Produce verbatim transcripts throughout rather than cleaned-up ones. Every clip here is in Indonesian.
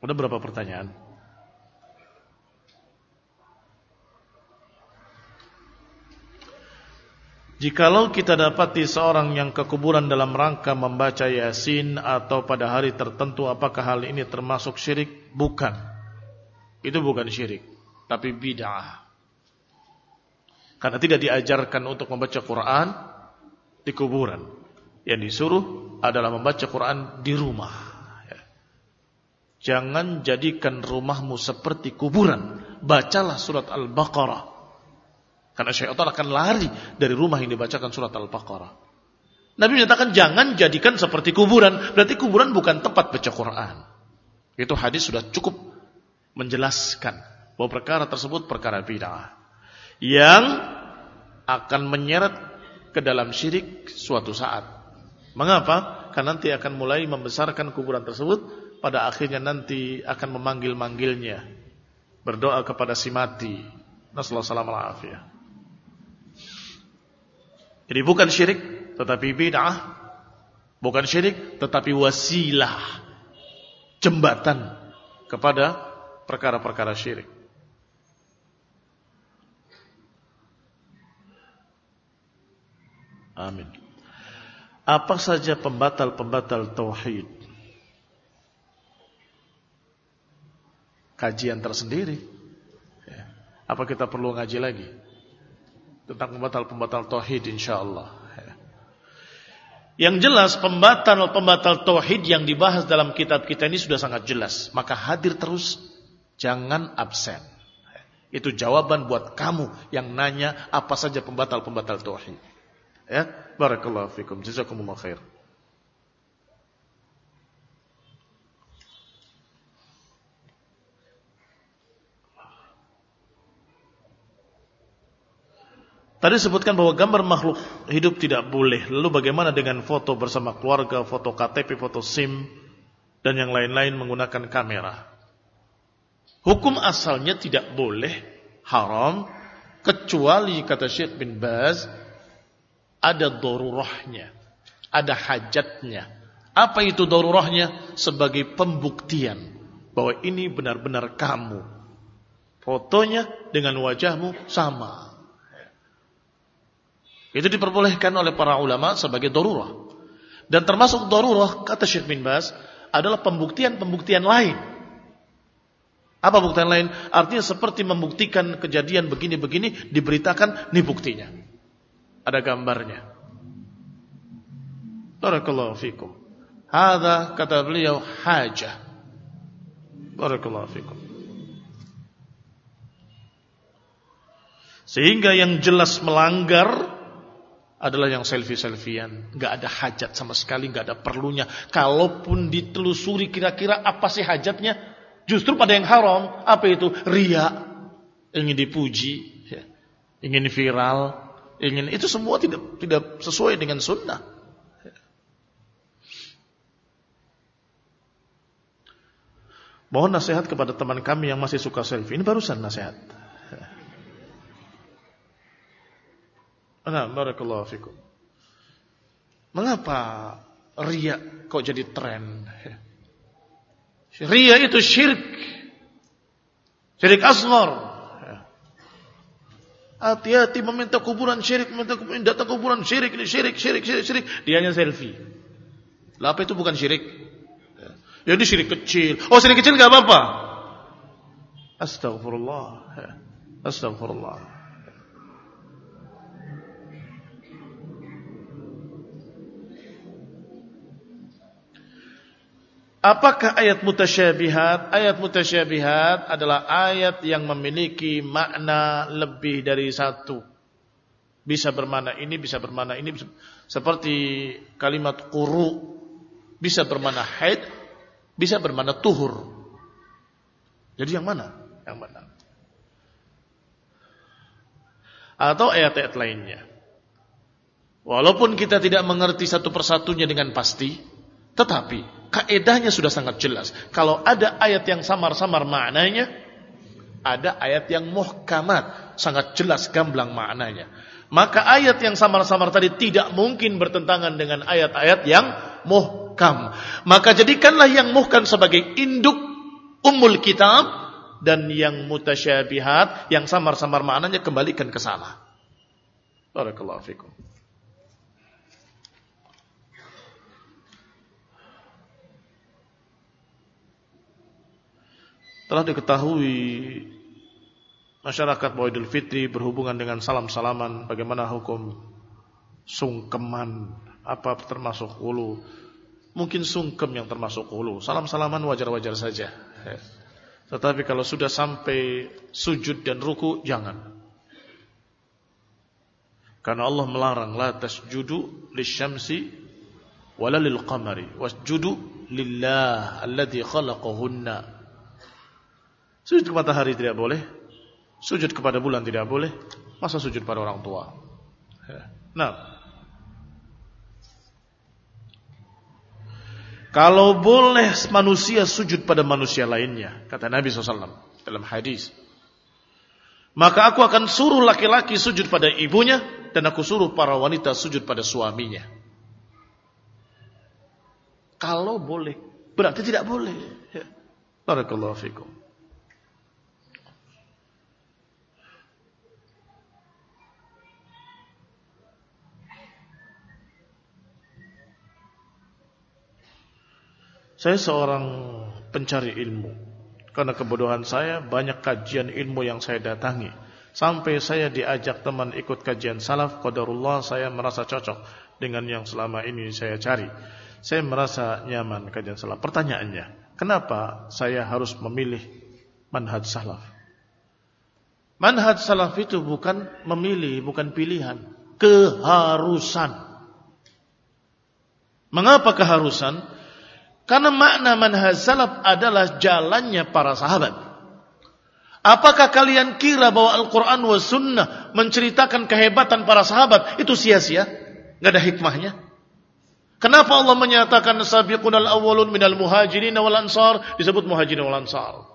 Ada berapa pertanyaan? Jikalau kita dapati seorang yang ke kuburan dalam rangka membaca Yasin atau pada hari tertentu, apakah hal ini termasuk syirik? Bukan. Itu bukan syirik, tapi bid'ah. Karena tidak diajarkan untuk membaca Quran di kuburan. Yang disuruh adalah membaca Quran di rumah. Jangan jadikan rumahmu seperti kuburan. Bacalah surat Al-Baqarah. Karena syaitan akan lari dari rumah yang dibacakan surat Al-Baqarah. Nabi menyatakan jangan jadikan seperti kuburan. Berarti kuburan bukan tempat baca Quran. Itu hadis sudah cukup menjelaskan bahwa perkara tersebut perkara bid'ah yang akan menyeret ke dalam syirik suatu saat. Mengapa? Karena nanti akan mulai membesarkan kuburan tersebut, pada akhirnya nanti akan memanggil-manggilnya, berdoa kepada si mati. Nasallahu alaihi wasallam. Jadi bukan syirik tetapi bid'ah, bukan syirik tetapi wasilah, jembatan kepada perkara-perkara syirik. Amin. Apa saja pembatal-pembatal tauhid? Kajian tersendiri. Apa kita perlu ngaji lagi tentang pembatal-pembatal tauhid insyaallah? Yang jelas pembatal-pembatal tauhid yang dibahas dalam kitab kita ini sudah sangat jelas. Maka hadir terus, jangan absen. Itu jawaban buat kamu yang nanya apa saja pembatal-pembatal tauhid. Ya, barakallahu fikum, jazakumullah khair. Tadi sebutkan bahwa gambar makhluk hidup tidak boleh. Lalu bagaimana dengan foto bersama keluarga, foto K T P, foto SIM, dan yang lain-lain menggunakan kamera? Hukum asalnya tidak boleh, haram, kecuali kata Syekh bin Baz, ada darurahnya, ada hajatnya. Apa itu darurahnya? Sebagai pembuktian bahwa ini benar-benar kamu. Fotonya dengan wajahmu sama. Itu diperbolehkan oleh para ulama sebagai darurah. Dan termasuk darurah, kata Syekh bin Baz, adalah pembuktian-pembuktian lain. Apa buktian lain? Artinya seperti membuktikan kejadian begini-begini, diberitakan, ini buktinya. Ada gambarnya. Barakallahu fikum. Hadza, kata beliau, hajah. Barakallahu fikum. Sehingga yang jelas melanggar adalah yang selfie-selfian. Gak ada hajat sama sekali, gak ada perlunya. Kalaupun ditelusuri kira-kira apa sih hajatnya, justru pada yang haram. Apa itu? Riya, ingin dipuji, ingin viral, ingin, itu semua tidak tidak sesuai dengan sunnah. Mohon nasihat kepada teman kami yang masih suka selfie. Ini barusan nasihat. Nah, barakallahu fikum. Mengapa riya kok jadi tren? Riya itu syirik. Syirik asghar. Hati-hati meminta kuburan syirik, meminta kuburan, datang kuburan syirik, ini syirik, syirik, syirik, syirik. Dia hanya selfie. Lah apa itu bukan syirik? Ya ini syirik kecil. Oh, syirik kecil enggak apa-apa. Astagfirullah. Astagfirullah. Apakah ayat mutasyabihat? Ayat mutasyabihat adalah ayat yang memiliki makna lebih dari satu. Bisa bermakna ini, bisa bermakna ini. Seperti kalimat quru, bisa bermakna haid, bisa bermakna tuhur. Jadi yang mana? Yang mana? Atau ayat-ayat lainnya. Walaupun kita tidak mengerti satu persatunya dengan pasti, tetapi kaedahnya sudah sangat jelas. Kalau ada ayat yang samar-samar maknanya, ada ayat yang muhkamat, sangat jelas gamblang maknanya. Maka ayat yang samar-samar tadi tidak mungkin bertentangan dengan ayat-ayat yang muhkam. Maka jadikanlah yang muhkam sebagai induk, ummul kitab, dan yang mutasyabihat, yang samar-samar maknanya kembalikan ke sana. Barakallahu fikum. Telah diketahui masyarakat bahwa Idul Fitri berhubungan dengan salam-salaman. Bagaimana hukum sungkeman? Apa termasuk hulu? Mungkin sungkem yang termasuk hulu. Salam-salaman wajar-wajar saja. Tetapi kalau sudah sampai sujud dan ruku, jangan. Karena Allah melarang, la tasjudu lisyamsi wala lilqamari wasjudu lillah alladzi khalaqahunna. Sujud kepada matahari tidak boleh, sujud kepada bulan tidak boleh, masa sujud pada orang tua. Nah, kalau boleh manusia sujud pada manusia lainnya, kata Nabi shallallahu alaihi wasallam dalam hadis, maka aku akan suruh laki-laki sujud pada ibunya, dan aku suruh para wanita sujud pada suaminya. Kalau boleh, berarti tidak boleh. Ya. Barakallahu fikum. Saya seorang pencari ilmu. Karena kebodohan saya, banyak kajian ilmu yang saya datangi. Sampai saya diajak teman ikut kajian salaf, qadarullah saya merasa cocok dengan yang selama ini saya cari. Saya merasa nyaman kajian salaf. Pertanyaannya, kenapa saya harus memilih manhaj salaf? Manhaj salaf itu bukan memilih, bukan pilihan. Keharusan. Mengapa keharusan? Karena makna manhaj salaf adalah jalannya para sahabat. Apakah kalian kira bahwa Al-Quran wa Sunnah menceritakan kehebatan para sahabat itu sia-sia? Gak ada hikmahnya. Kenapa Allah menyatakan sabiqunal awwalun minal muhajirin wal ansar disebut muhajirin wal ansar?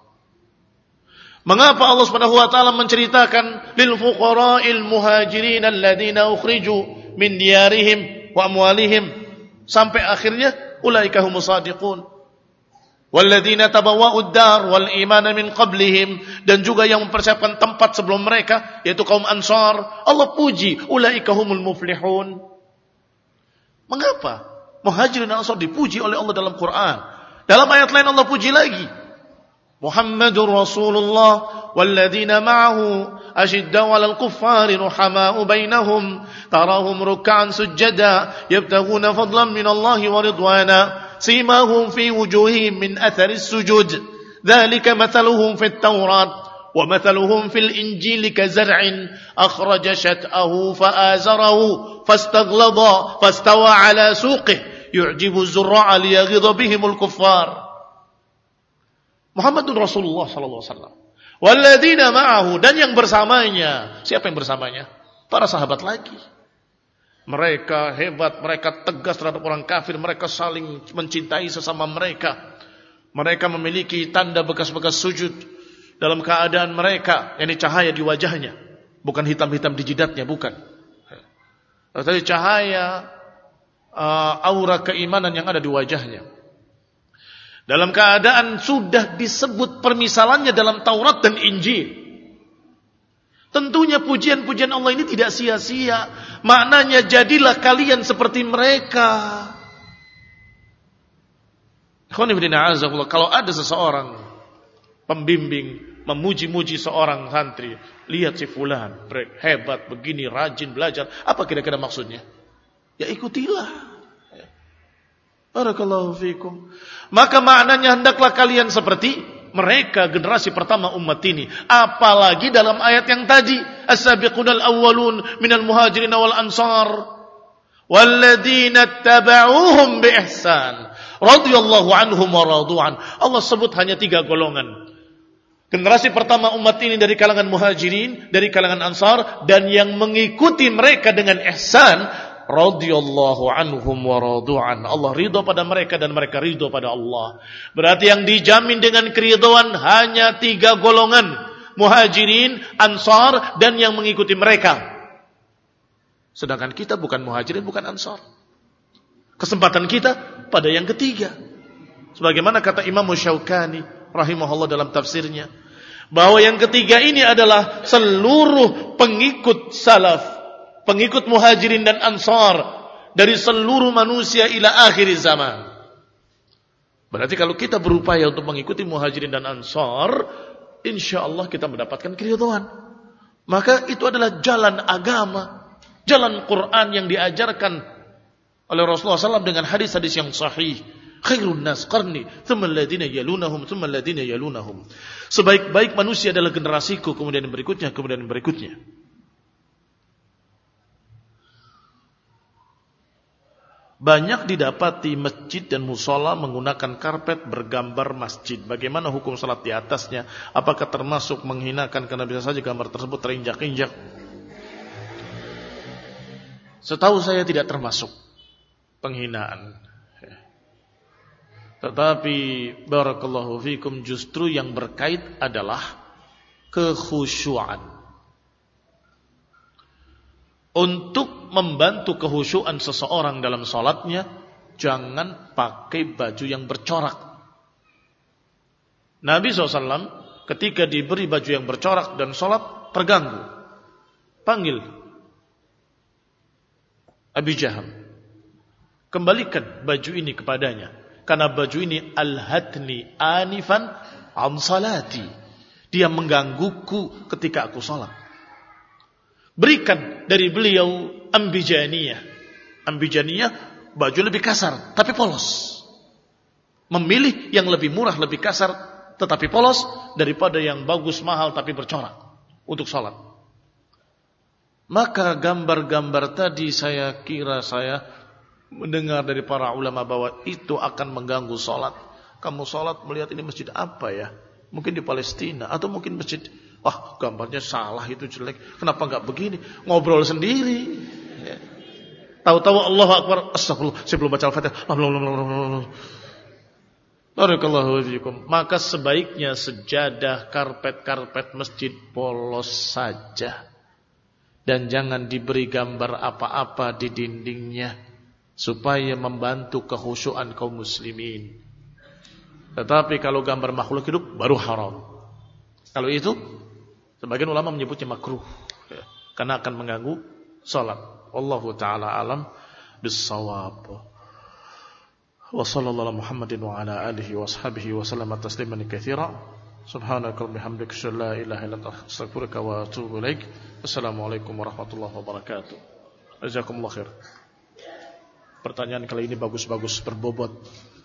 Mengapa Allah Subhanahu wa taala menceritakan lil fuqara'il muhajirin alladziina ukhriju min diyarihim wa amwalihim sampai akhirnya ulaika humus shadiqun walladzina tabawwa'ud dar wal imana min qablihim, dan juga yang mempersiapkan tempat sebelum mereka yaitu kaum Ansar. Allah puji ulaika humul muflihun. Mengapa Muhajirin dan Ansar dipuji oleh Allah dalam Quran? Dalam ayat lain Allah puji lagi, Muhammadur Rasulullah walladzina ma'ahu ashiddau 'alal kuffari ruhama'u bainahum tarahum ruk'an sujada yabtaghuna fadlan minallahi wa ridwana simahum fi wujuhihim min atharis sujud dzalika mathaluhum fit taurat wa mathaluhum fil injili kazar'in akhraja shat'ahu fa'azarahu fastaghlaba fastawa 'ala suqihi yu'jibu az-zurra'a liyaghidha bihimul kuffar. Muhammadur Rasulullah sallallahu alaihi wasallam walladzina ma'ahu, dan yang bersamanya. Siapa yang bersamanya? Para sahabat lagi. Mereka hebat, mereka tegas terhadap orang kafir, mereka saling mencintai sesama mereka. Mereka memiliki tanda bekas-bekas sujud dalam keadaan mereka, yakni cahaya di wajahnya, bukan hitam-hitam di jidatnya, bukan. Tetapi cahaya uh, aura keimanan yang ada di wajahnya. Dalam keadaan sudah disebut permisalannya dalam Taurat dan Injil. Tentunya pujian-pujian Allah ini tidak sia-sia. Maknanya jadilah kalian seperti mereka. Kalau ada seseorang pembimbing memuji-muji seorang santri, lihat si fulan hebat begini, rajin belajar, apa kira-kira maksudnya? Ya ikutilah. Barakallahu fikum. Maka maknanya hendaklah kalian seperti mereka, generasi pertama umat ini. Apalagi dalam ayat yang tadi, as-sabiqunal awwalun minal muhajirin wal ansar walladzina tabauhum bi ihsan radhiyallahu anhum wa radu'an. Allah sebut hanya tiga golongan. Generasi pertama umat ini dari kalangan muhajirin, dari kalangan ansar, dan yang mengikuti mereka dengan ihsan radhiyallahu anhum wa radu'an. Allah ridha pada mereka dan mereka ridha pada Allah. Berarti yang dijamin dengan keridhaan hanya tiga golongan, muhajirin, ansar, dan yang mengikuti mereka. Sedangkan kita bukan muhajirin, bukan ansar. Kesempatan kita pada yang ketiga. Sebagaimana kata Imam Syaukani rahimahullah dalam tafsirnya. Bahwa yang ketiga ini adalah seluruh pengikut salaf, pengikut muhajirin dan ansar dari seluruh manusia ila akhir zaman. Berarti kalau kita berupaya untuk mengikuti muhajirin dan ansar, insya Allah kita mendapatkan keridhaan. Maka itu adalah jalan agama, jalan Quran yang diajarkan oleh Rasulullah shallallahu alaihi wasallam dengan hadis-hadis yang sahih. Khairun nas qarni, thumma alladhina yalunahum, thumma alladhina yalunahum. Sebaik-baik manusia adalah generasiku, kemudian yang berikutnya, kemudian yang berikutnya. Banyak didapati masjid dan musola menggunakan karpet bergambar masjid. Bagaimana hukum salat di atasnya? Apakah termasuk menghinakan karena bisa saja gambar tersebut terinjak-injak? Setahu saya tidak termasuk penghinaan. Tetapi barakallahu fikum, justru yang berkait adalah kekhusyuan. Untuk membantu kekhusyuan seseorang dalam salatnya, jangan pakai baju yang bercorak. Nabi shallallahu alaihi wasallam ketika diberi baju yang bercorak dan salat terganggu, panggil Abi Jaham, kembalikan baju ini kepadanya. Karena baju ini alhatni anifan an salati. Dia menggangguku ketika aku salat. Berikan dari beliau ambijaniyah. Ambijaniyah baju lebih kasar tapi polos. Memilih yang lebih murah, lebih kasar tetapi polos daripada yang bagus, mahal tapi bercorak untuk salat. Maka gambar-gambar tadi saya kira saya mendengar dari para ulama bahwa itu akan mengganggu salat. Kamu salat melihat ini masjid apa ya? Mungkin di Palestina atau mungkin masjid, ah gambarnya salah, itu jelek. Kenapa enggak begini? Ngobrol sendiri. Ya. Tahu-tahu Allahu Akbar, astagfirullah, saya belum baca Al-Fatihah. Barakallahu fiikum. Maka sebaiknya sejadah, karpet-karpet masjid polos saja. Dan jangan diberi gambar apa-apa di dindingnya, supaya membantu kekhusyuan kaum muslimin. Tetapi kalau gambar makhluk hidup baru haram. Kalau itu sebagian ulama menyebutnya makruh, ya, karena akan mengganggu salat. Wallahu taala alam bis-shawab. Wa sallallahu ala Muhammadin wa ala alihi wa ashabihi wa sallama tasliman katsira. Subhanaka wa bihamdika asyhadu an la ilaha illa anta astaghfiruka wa atubu ilaik. Assalamualaikum warahmatullahi wabarakatuh. Jazakumullah khair. Pertanyaan kali ini bagus-bagus, berbobot.